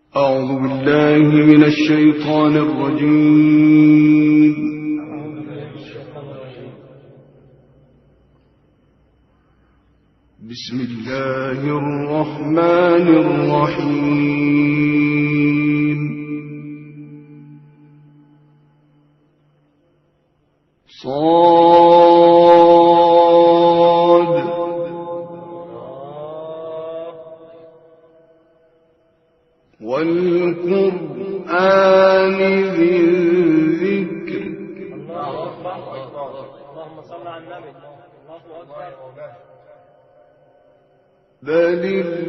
أعوذ بالله من الشيطان الرجيم. بسم الله الرحمن الرحيم. صاد والقرآن ذي الذكر. الله أكبر. اللهم صل على النبي. الله أكبر. بل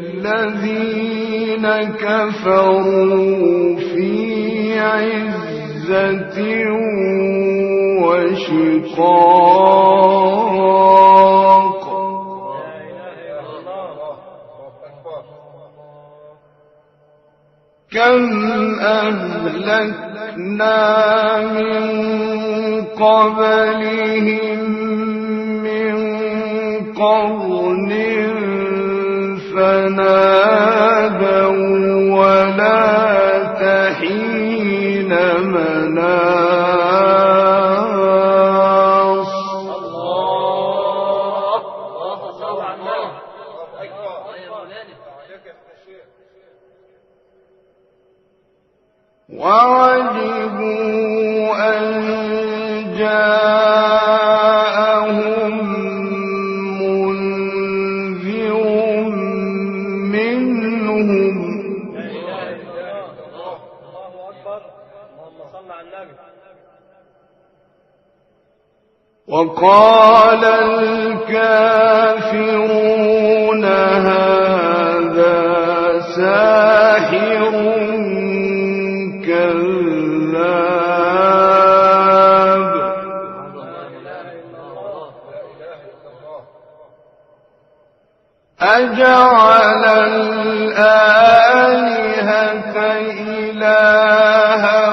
الذين كفروا في عزة وشقاق. كم أهلكنا من قبلهم من قرن فنادوا ولا تحين مناص. الله صل على النبي. وعجبوا أن جاءهم منذر منهم. الله أكبر. اللهم صل على النبي. وقال الكافرون هذا ساحر كذاب. أجعل الآلهة إلها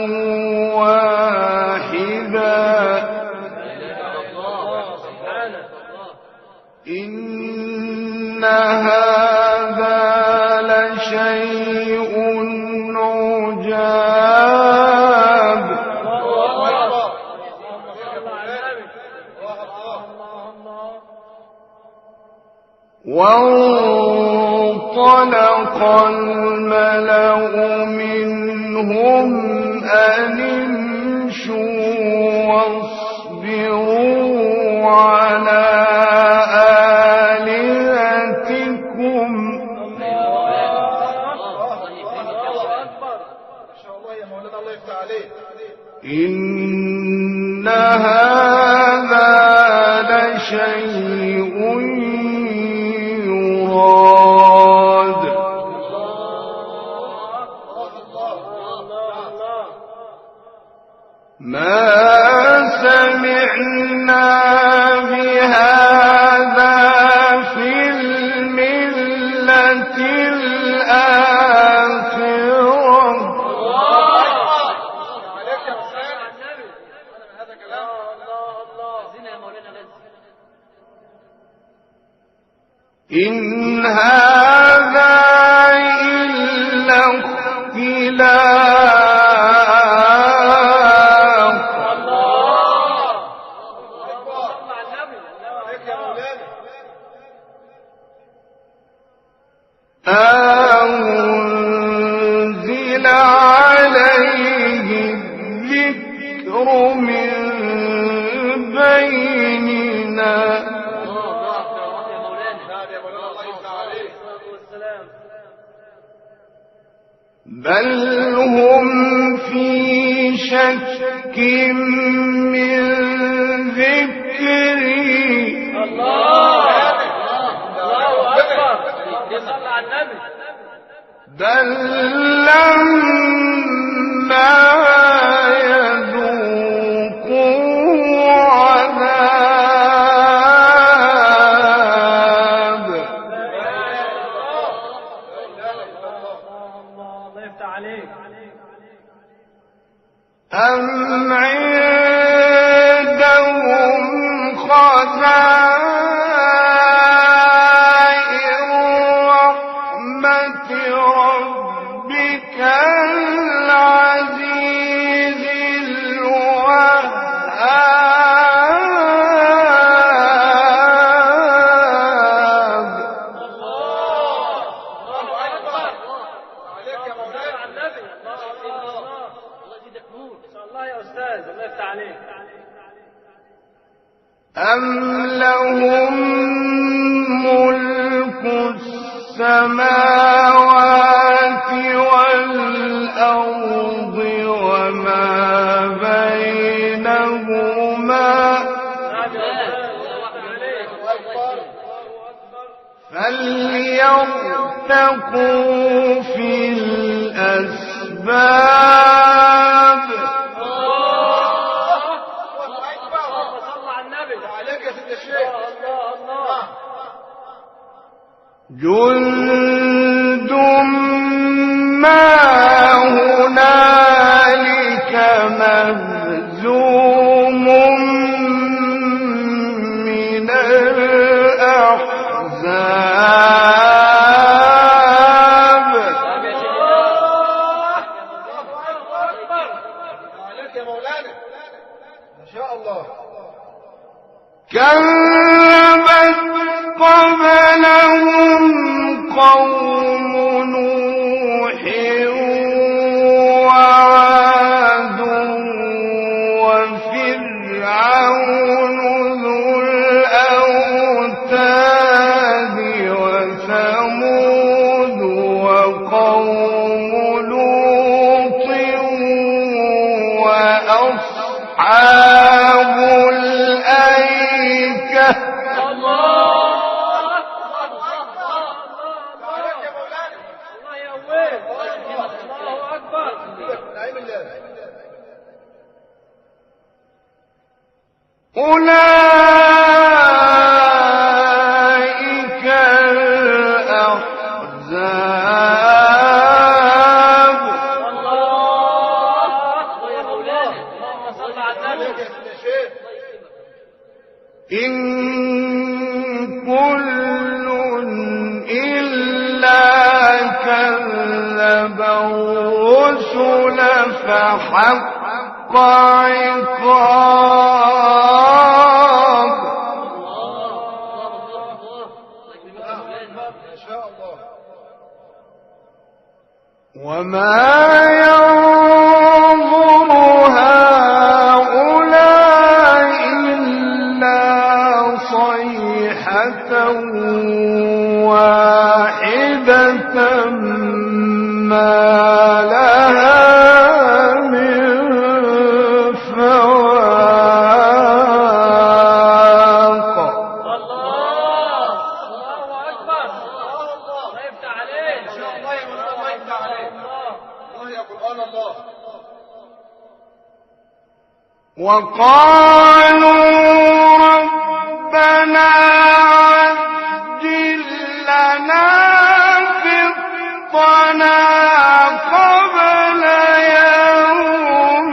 واحدا إن هذا لشيء عجاب. وانطلق الملأ منهم أن امشوا واصبروا على آلهتكم إن هذا لشيء يراد. ما سمعنا بهذا في الملة الآخرة. إن هذا إلا اختلاق. أنزل عليه الذكر من بيننا بل هم في شك من ذكري. الله أكبر. صل على النبي. بل لما يذوقوا عذاب. الله يفتح عليك. أم عندهم خزائن رحمة ربك ربك العزيز الوهاب. عليك يا مولانا النبي. الله يزيدك نور ان شاء الله يا استاذ. الله يفتح عليك. أم لهم ملك السماوات والأرض وما بينهما فليرتقوا في الأسباب. جند ما هنالك مهزوم من الأحزاب. عليك يا مولانا ما شاء الله. كذبت قبلهم قوم نوح وعاد وفرعون ذو الأوتاد وثمود وقوم لوط وأصحاب الأيكة. أولئك الأحزاب. إن كل إلا كذب الرسل فحق عقاب. وما ينظر هؤلاء إلا صيحة واحدة ما لها من فواق. الله اكبر. الله يفتح عليك. ان شاء الله يا مولانا. الله يفتح عليك. الله يا قرآن الله. وقالوا ربنا عجل لنا قطنا قبل يوم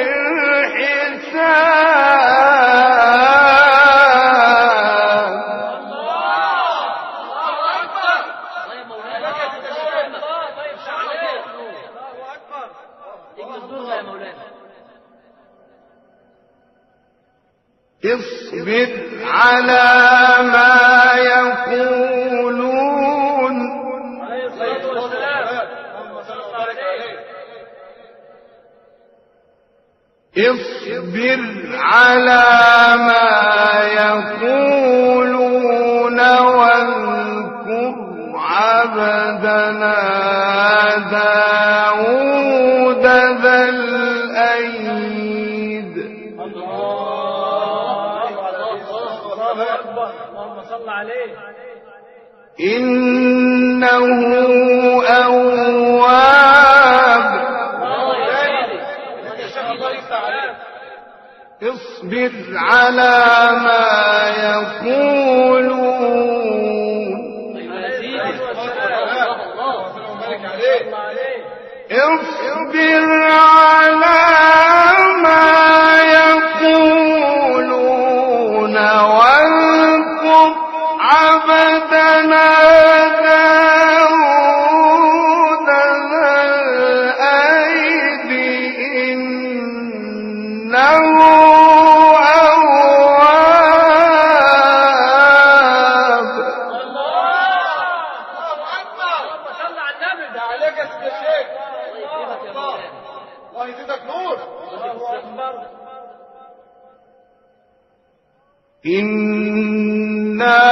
الحساب. الله اكبر. الله يا مولانا. الله يفتح عليك. الله اكبر. اجمل دور يا مولانا. اصبر على ما يقولون. عليه الصلاة والسلام. اللهم صل عليه. اصبر على ما يقولون واذكر عبدنا داود ذا الأيد. الله أكبر. اللهم صل عليه. إنه أواب. اصبر على ما يقولون. اصبر على ما يقولون واذكر عبدنا داود ذا ده عليك يا سيدي الشيخ. الله يكرمك يا مولانا. الله يزيدك نور. الله أكبر. إنا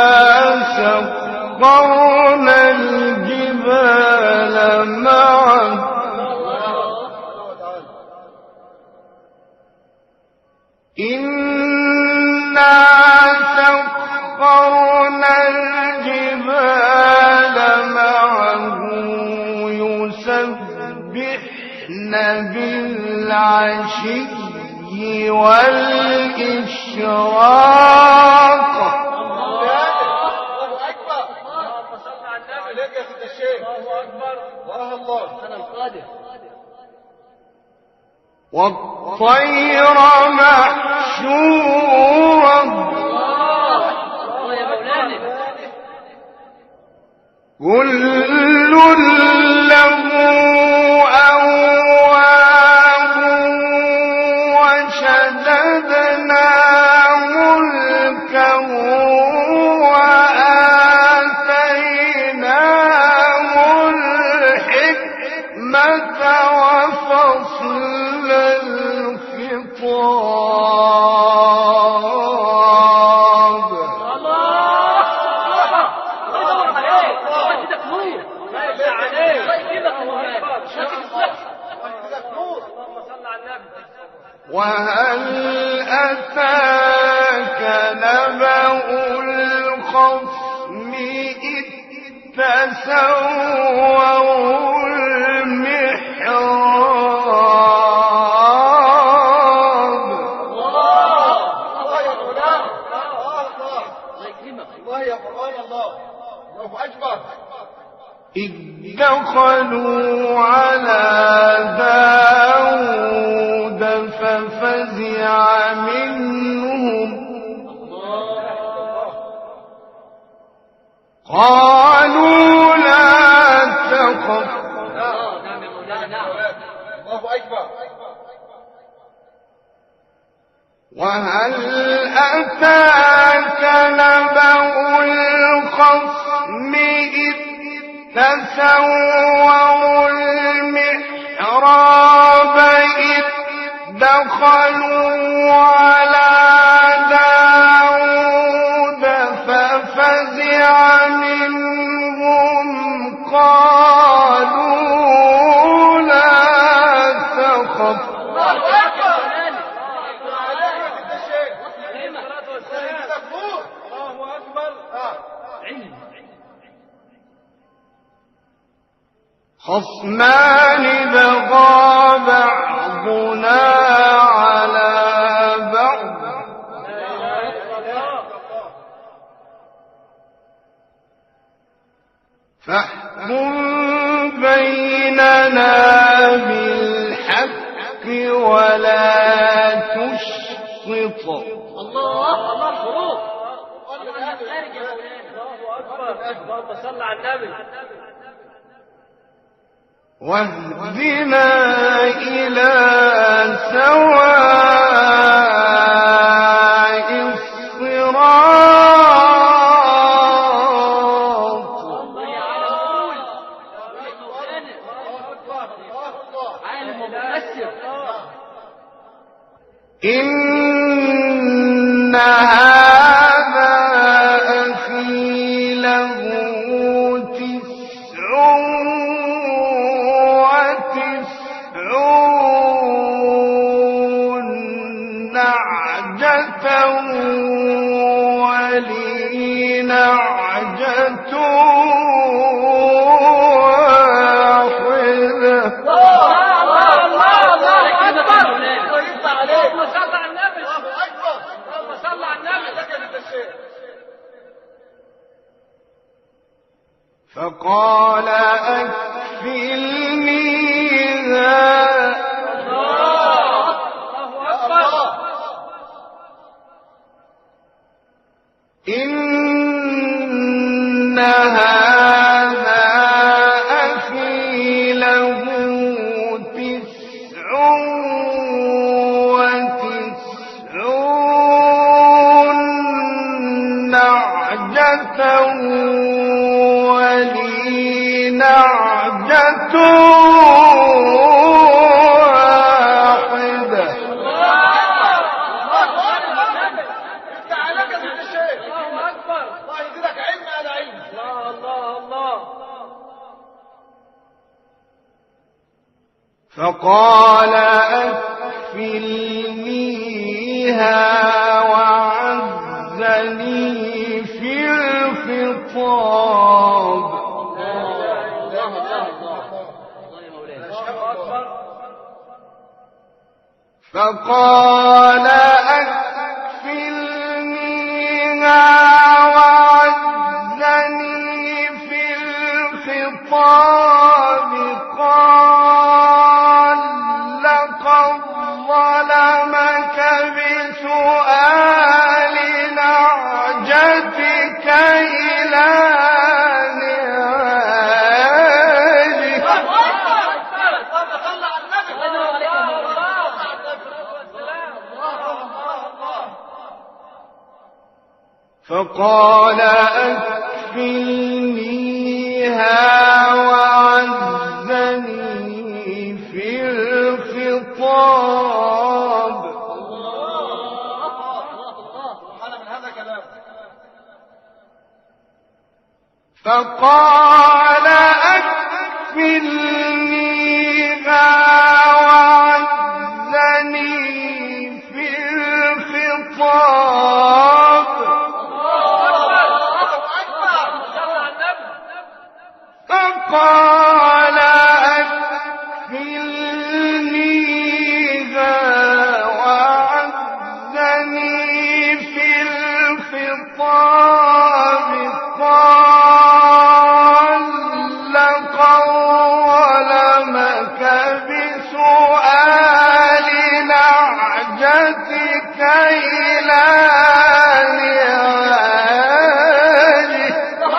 سخرنا الجبال معه إنا سخرنا الجبال معه يسبحن بالعشي والإشراق. الله أكبر. اللهم صل على النبي. عليك يا سيدي الشيخ. الله أكبر. الله. أنا القادر. والطير محشورا الله يا مولانا. كل له أواب وشددنا ملكه وآتيناه الحكمة وفصل الخطاب. وهل أتاك نبأ الخصم إذ تسوروا المحراب. الله يا مولانا. الله يا قرآن الله. الله أكبر. إذ دخلوا على داود ففزع منهم قالوا لا تخف الله أكبر. وهل أتاك نبأ الخصم إذ تسوروا المحراب إذ دخلوا على داود ففزع منهم قالوا لا تخف الله أكبر. عليك يا سيدي الشيخ. يزيدك نور. الله أكبر. خصمان بغى بعضنا على بعض فاحكم بيننا بالحق ولا تشطط. الله الحروف. الله أكبر. اللهم صل على النبي. واهدنا إلى سواء الصراط. عالم ومؤثر. إن هذا أخي له 99 نعجة ولي نعجة واحدة. فقال أكفلنيها إن هذا أخي له 99 نعجة ولي نعجة واحدة. تعالى يا سيد الشيخ. الله أكبر. الله يزيدك علم على علم. الله الله الله. فقال أكفلنيها وعزني في الخطاب. فقال أكفلنيها وعزني في الخطاب. قال لقد ظلمك بسؤال نعجتك إلى نعاجك. فقال أكفلنيها وعزني في الخطاب. فقال أكفلنيها وعزني في الخطاب. فقال أكفلنيها وعزني في الخطاب. قال لقد ظلمك بسؤال نعجتك إلى نعاجك.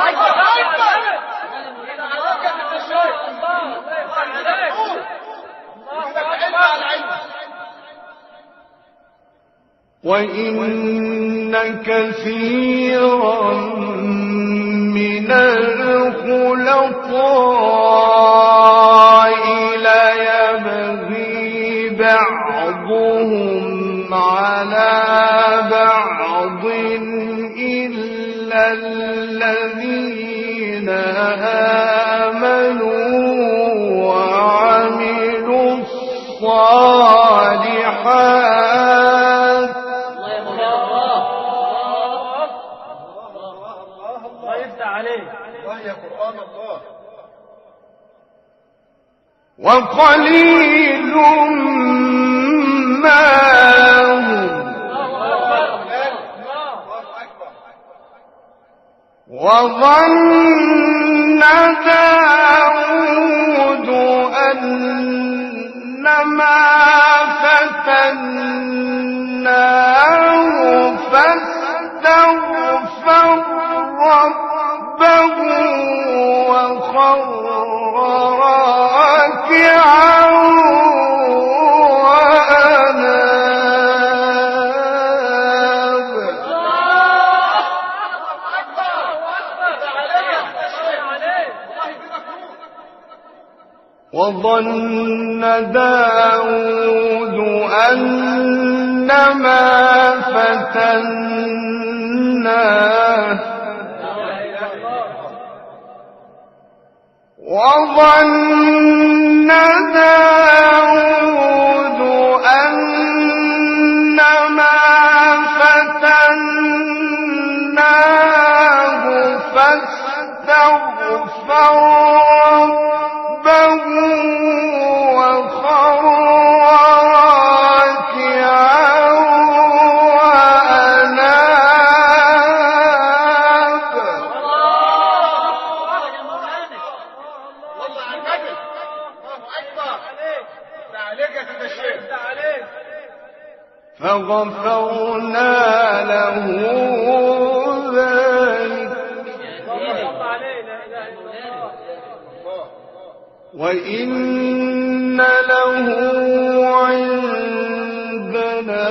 وإن كثيرا من الخلطاء ليبغي بعضهم على بعض إلا الذين آمنوا وعملوا الصالحات. الله يفتح عليك. الله يا قرآن الله. وقليل ما هم. وظن داود أنما فتناه فاستغفر ربه وخر راكعا وأناب. وظن داود أنما فتناه وظن داود أنما فتناه فاستغفر ربه وخر راكعا وأناب. فغفرنا له ذلك وإن له عندنا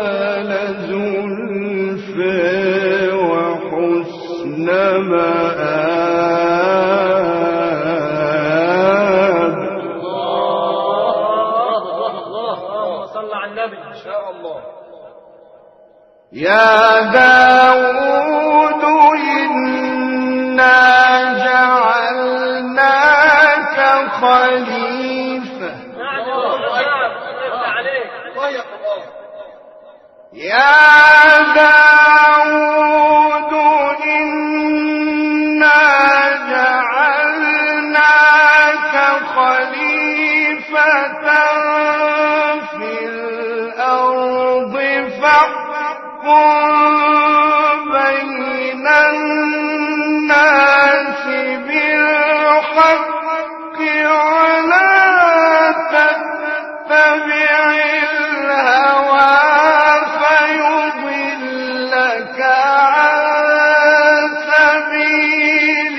لزلفى وحسن مآب. شاء الله. يا داود إنا جعلناك خليفة. نعم عليك. الله يا قرآن. يا داود إنا جعلناك خليفة في الأرض فاحكم بين الناس بالحق ولا تتبع الهوى فيضلك عن سبيل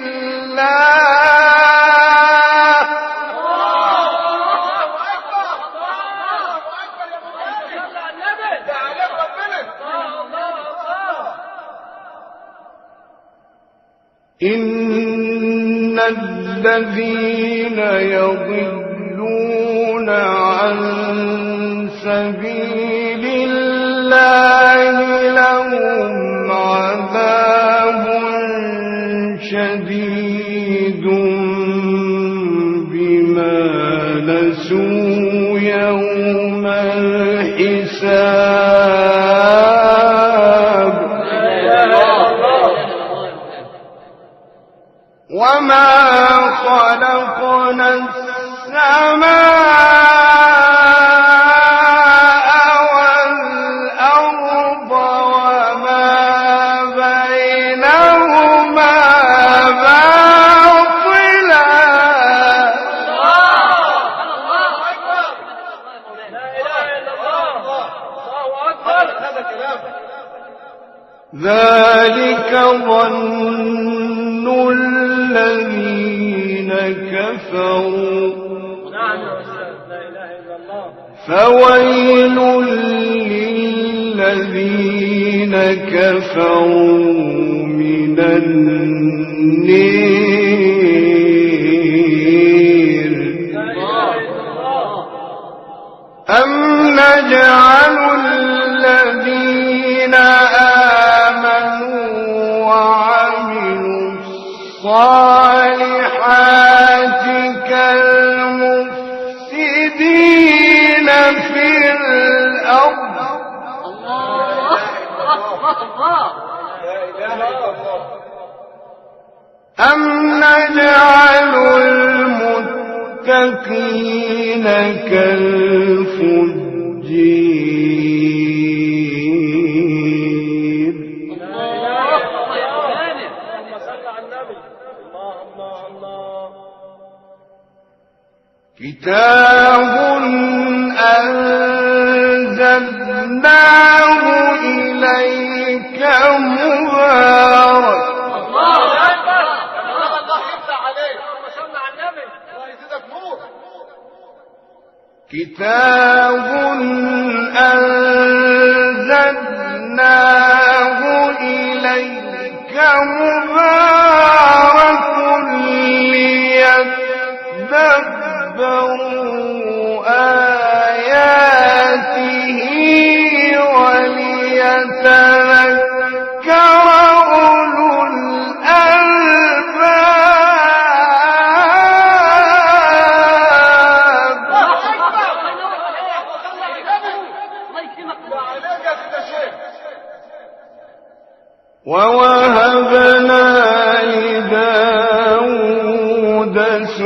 الله. الله أكبر. يا مولانا. صلى على النبي. ده عليك ربنا. إن الذين يضلون عن سبيل الله لهم عذاب شديد بما نسوا يوم الحساب. وما خلقنا السماء والأرض وما بينهما باطلا. الله أكبر. لا إله إلا الله. الله أكبر. هذا كلام. ذلك ظن الذين كفروا. نعم يا أستاذ. لا إله إلا الله. فويل للذين كفروا من النير. لا إله إلا الله. أم نجعل الذين آمنوا وعملوا الصالحات كالمفسدين في الأرض. لا إله إلا الله. أم نجعل المتقين كالفجير. اللهم صل على النبي. الله. كتاب أنزلناه إليك مبارك. الله أكبر. الله يفتح عليك. اللهم صل على النبي. الله يزيدك نور. كتاب أنزلناه إليك مبارك ليدبروا آياته وليتذكر أولو الألباب. ده عليك يا سيدنا الشيخ. ووهبنا لداود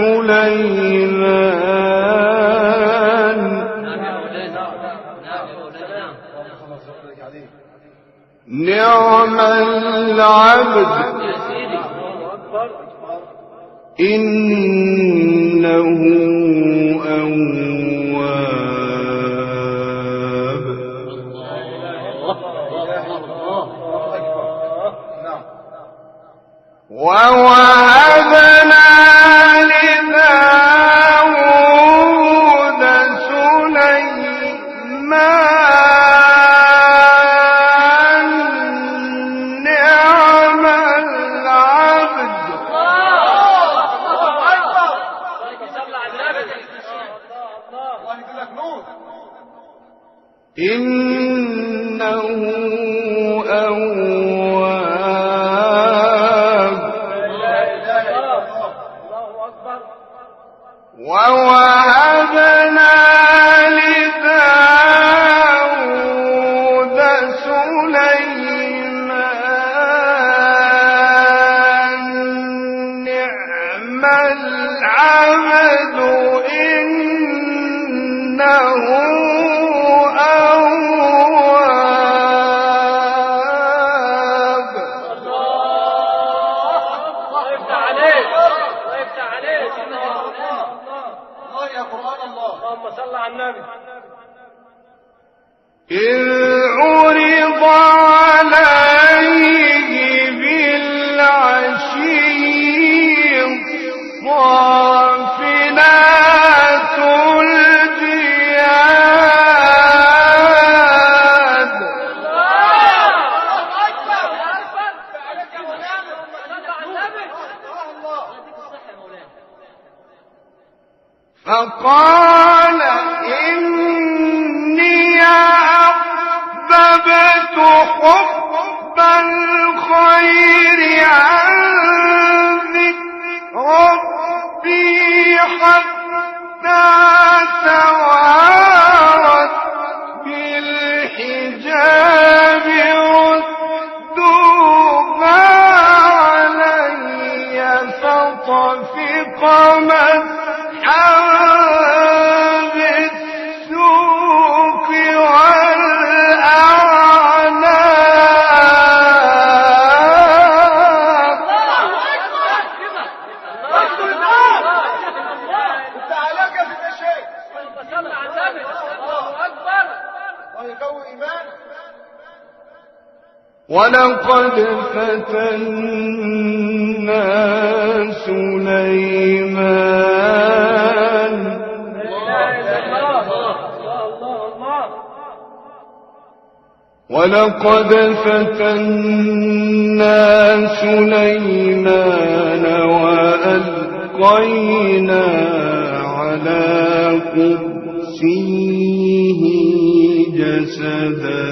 سليمان نعم العبد إنه أواب. نعم. ووهبنا لداود سليمان نعم العبد الله أكبر. إنه أواب ووهبنا لداود سليمان نعم العبد إنه إذ عرض عليه بالعشي الصافنات الجياد فقال إني أحببت حب الخير عن ذكر ربي حتى توارت بالحجاب ردوها علي فطفق مسحا بالسوق ولقد فتنا سليمان ولقد فتنا سليمان وألقينا على كرسيه جسدا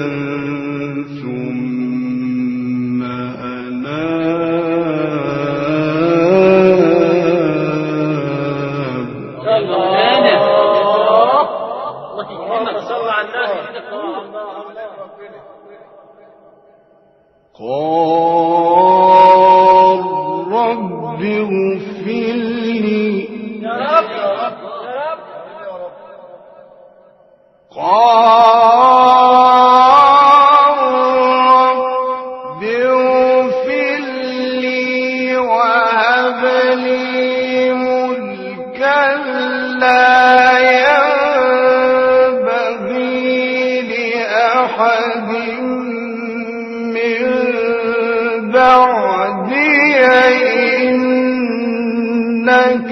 ثم قال رب اغفر لي قال رب اغفر لي وهب لي ملكا لا ينبغي لأحد بعدي إنك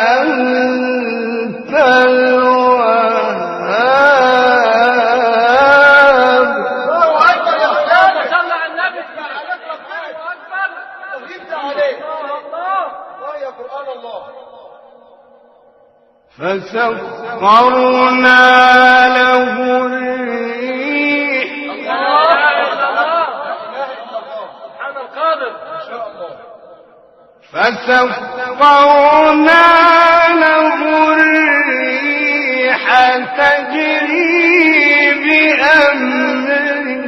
أنت الوهاب فسخرنا له الريح فسخرنا له الريح تجري بأمره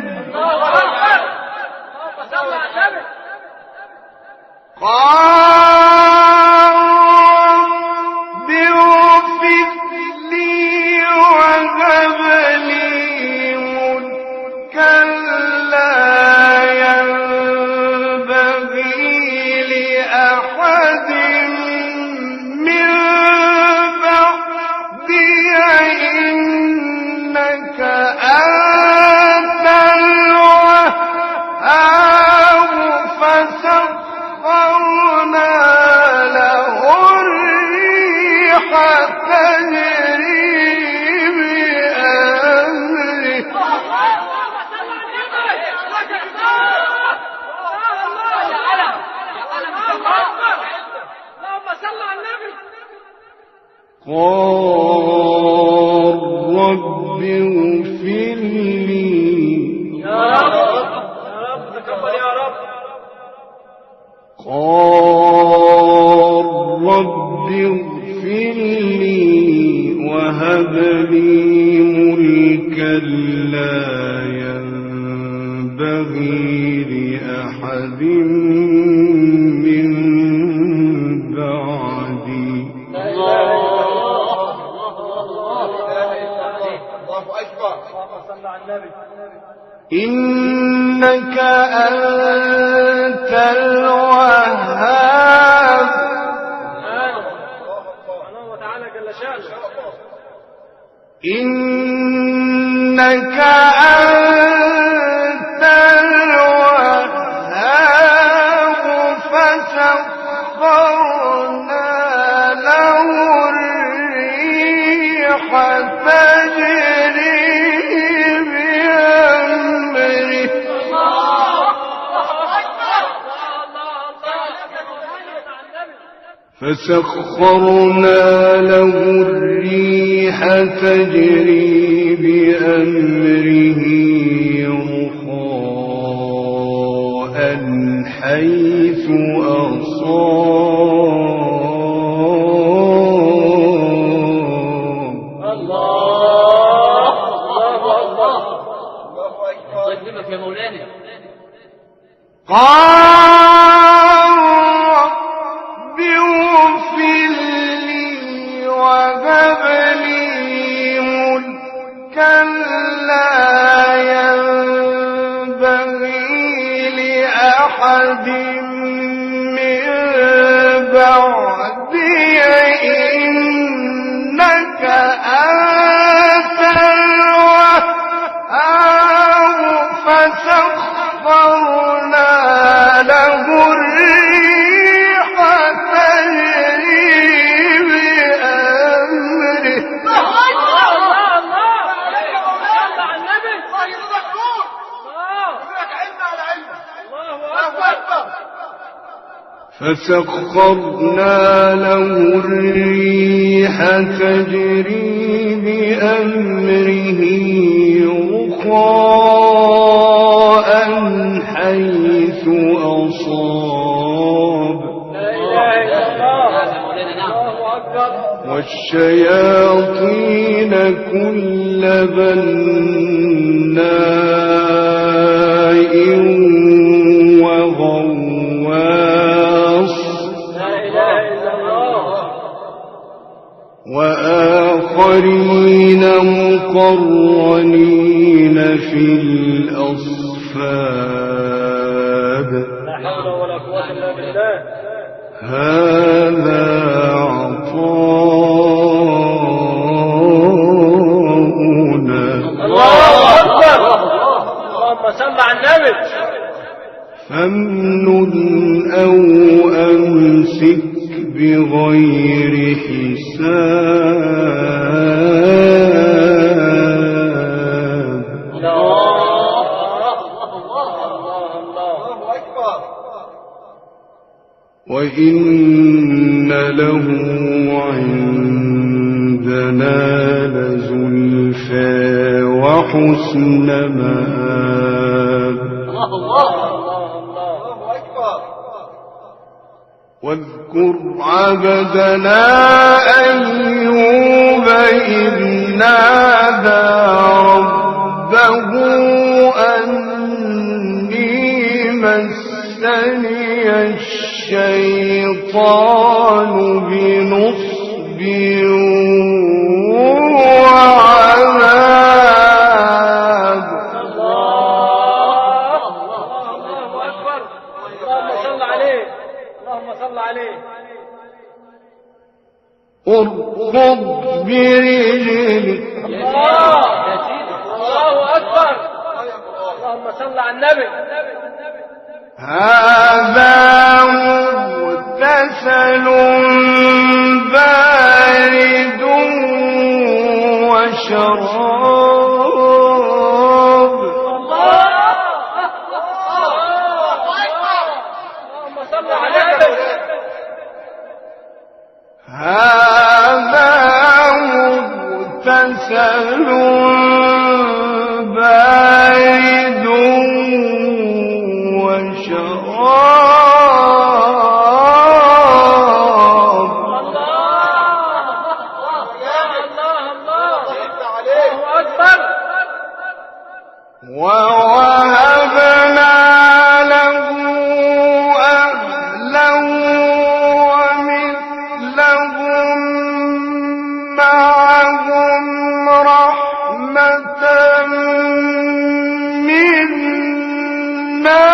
قال رب اغفر لي وهب لي ملكا لا ينبغي لأحد من بعدي إنك أنت الوهاب فسخرنا له الريح تجري بأمره قال رب اغفر لي يا رب تقبل يا رب. قال رب اغفر لي وهب لي ملكا لا ينبغي لأحد من بعدي الله أكبر. صلى على النبي. إنك أنت الوهاب سبحانه وتعالى جل شأنه. إنك أنت الوهاب فسخرنا له الريح تجري بأمره فسخرنا له الريح تجري بأمره رخاء حيث أصاب الله أكبر. قدمك يا مولانا. قال رب اغفر لي وهب لي ملكا لا ينبغي لأحد من بعدي إنك أنت الوهاب فسخرنا له الريح تجري بأمره فسخرنا له الريح تجري بأمره رخاء حيث أصاب والشياطين كل بناء وغواص وآخرين مقرنين في الأصفاد لا حول ولا قوة إلا بالله. هذا عطاؤنا الله أكبر. اللهم صل على النبي. فامنن أو أمسك بغير حساب الله أكبر. وإن له عندنا لزلفى وحسن مآب الله أكبر. واذكر عبدنا أيوب إذ نادى ربه أني مسني الشيطان بنصب وعذاب الله أكبر. اللهم صل عليه. اللهم صل عليه. اركض برجلك الله أكبر. اللهم صل على النبي. هذا مغتسل بارد وشراب اللهم صل على النبي. هذا مغتسل ووهبنا له أهلا ومثلهم معهم رحمة منا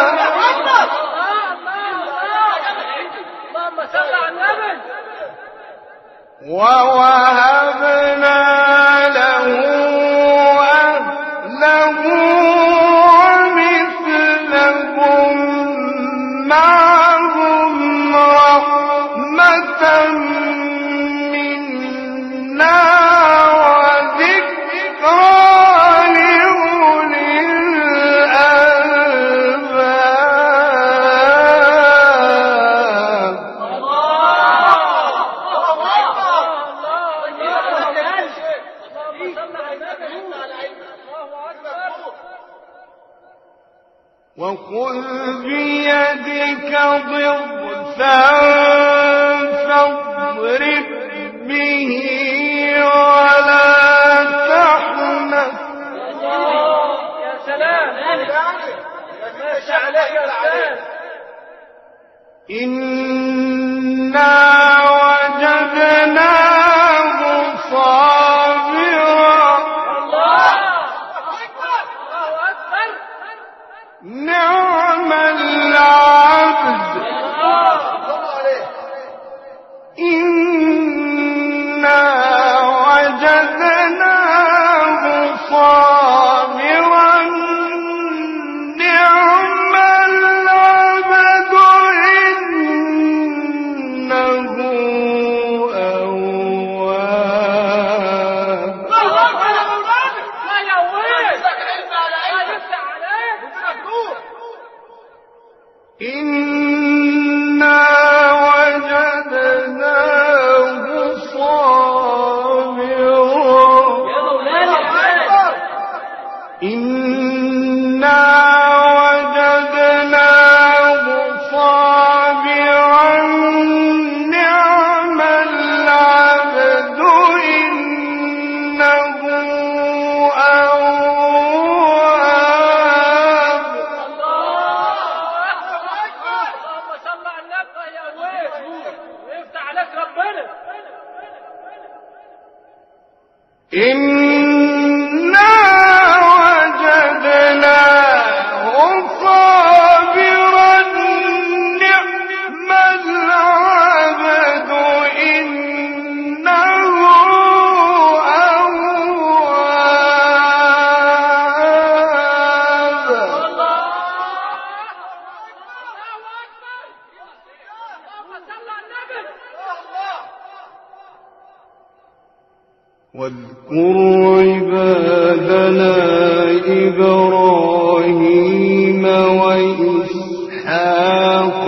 ووهبنا له أهله ومثلهم معهم رحمة منا وذكرى لأولي الألباب. وخذ بيدك ضغثا فاضرب به ولا تحنث. يا سلام ماشي عليك يا استاذ. إنا وجدناه صابرا نعم العبد إنا وجدناه صابرا نعم العبد إنه أواب. إنا وجدناه صابرا إنا وجدناه صابرا نعم العبد إنه أواب. إنا وجدناه صابرا نعم العبد إنه واذكر عبادنا إبراهيم وإسحاق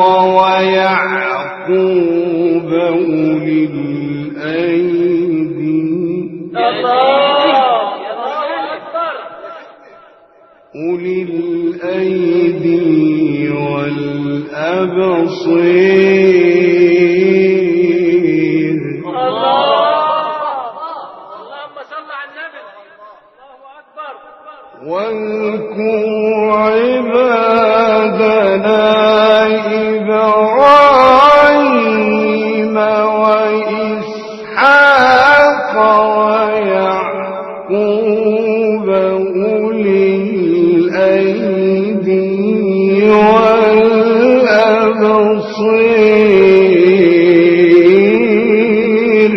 ويعقوب أولي الأيدي أولي الأيدي والأبصير. واذكر عبادنا إبراهيم وإسحاق ويعقوب أولي الأيدي والأبصير.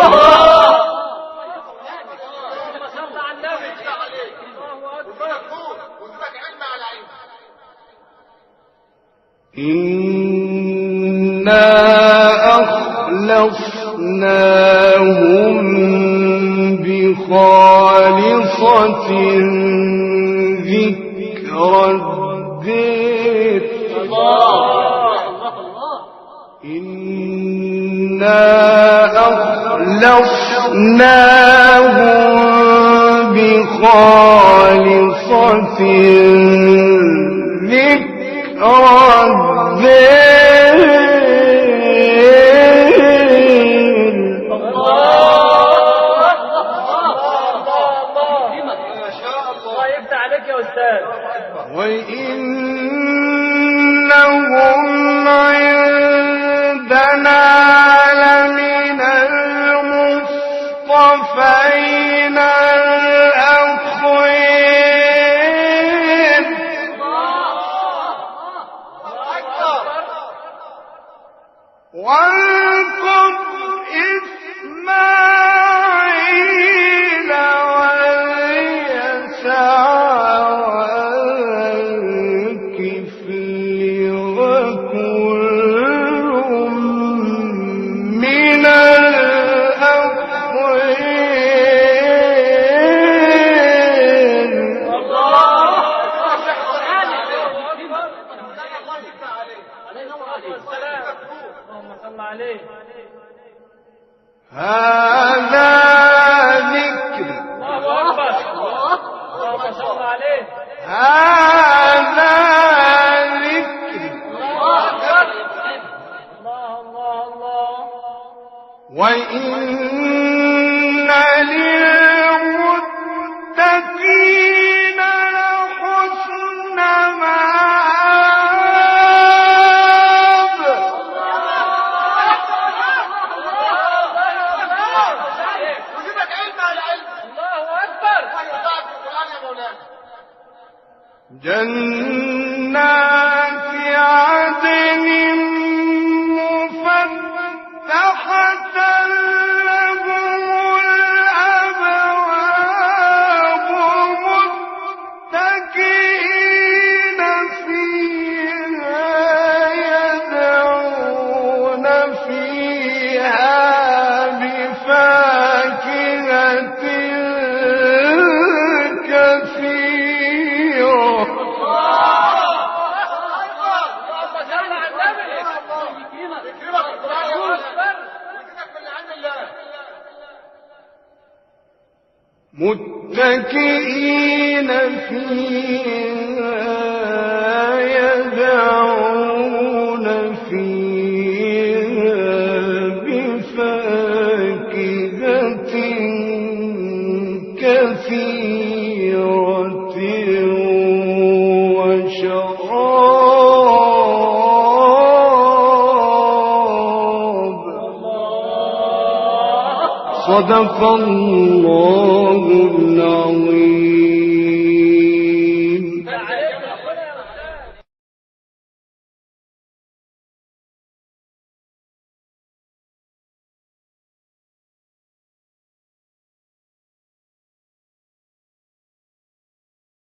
إنا أخلصناهم بخالصة ذكر الدير. إنا أخلصناهم بخالصة ذكر الدير. الله يفتح عليك يا أستاذ. وإنهم عندنا لمن المصطفين الأخيار. واذكر إسماعيل واليسع والكفل وكل من الأخيار. هذا ذكر. الله أكبر. اللهم صل عليه. هذا ذكر. الله أكبر. الله الله الله. وإن للمتقين لحسن مآب. وجبت علم على علم. الله أكبر. ويطاعت القرآن يا مولانا. جنات عدن مفتحة لهم الأبواب متكئين فيها يدعون فيها بفاكهة كثيرة. اللهم صل على النبي. يكرمك القرآن يا مولانا. يكرمك من عند الله. متكئين فيها يدعون فيها بفاكهة كثيرة وشراب. صدق الله